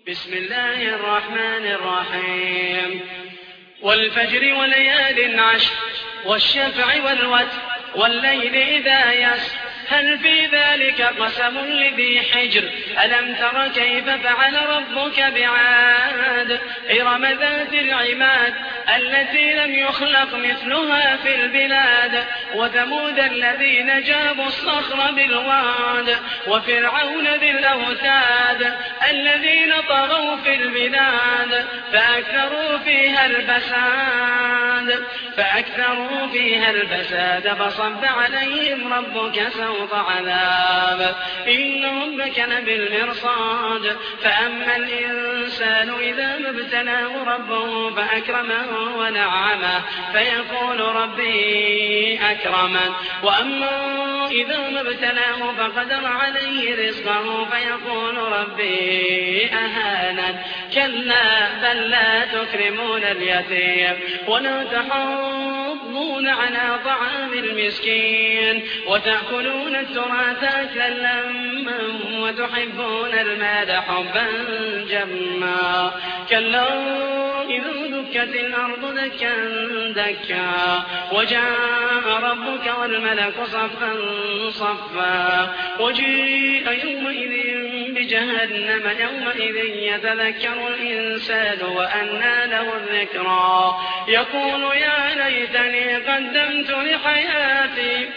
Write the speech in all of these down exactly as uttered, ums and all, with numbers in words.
بسم الله الرحمن الرحيم والفجر وليال عشر والشفع والوتر والليل إذا يسر هل في ذلك قسم لذي حجر ألم تر كيف فعل ربك بعاد إرم ذات العماد التي لم يخلق مثلها في البلاد وثمود الذين جابوا الصخر بالواد وفرعون ذي الأوتاد الذين طغوا في البلاد فأكثروا فيها الفساد فأكثروا فيها الفساد فصب عليهم ربك سوط عذاب إن ربك لبالمرصاد فأما الإنسان إذا ما ابتلاه ربه فأكرمه ونعمه فيقول ربي أكرمن وأما إذا ما ابتلاه فقدر عليه رزقه فيقول ربي أهانن كلا بل لا تكرمون اليتيم ولا تحاضون على طعام المسكين وتأكلون التراث أكلا لما وتحبون المال حبا جما كلا إذا دكت الأرض دكا دكا وجاء ربك والملك صفا صفا وجيء يومئذ بجهنم يومئذ يتذكر الإنسان وأنى له الذكرى يقول يا ليتني قدمت لحياتي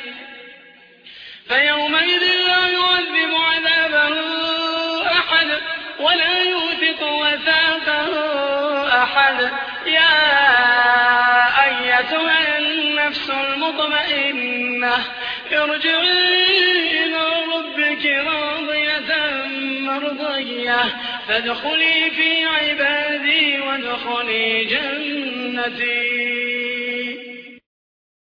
فيومئذ لا يعذب عذابه أحد ولا يوثق وثاقه أحد يا أيتها النفس المطمئنة ارجعي إلى ربك راضية مرضية فادخلي في عبادي وادخلي جنتي.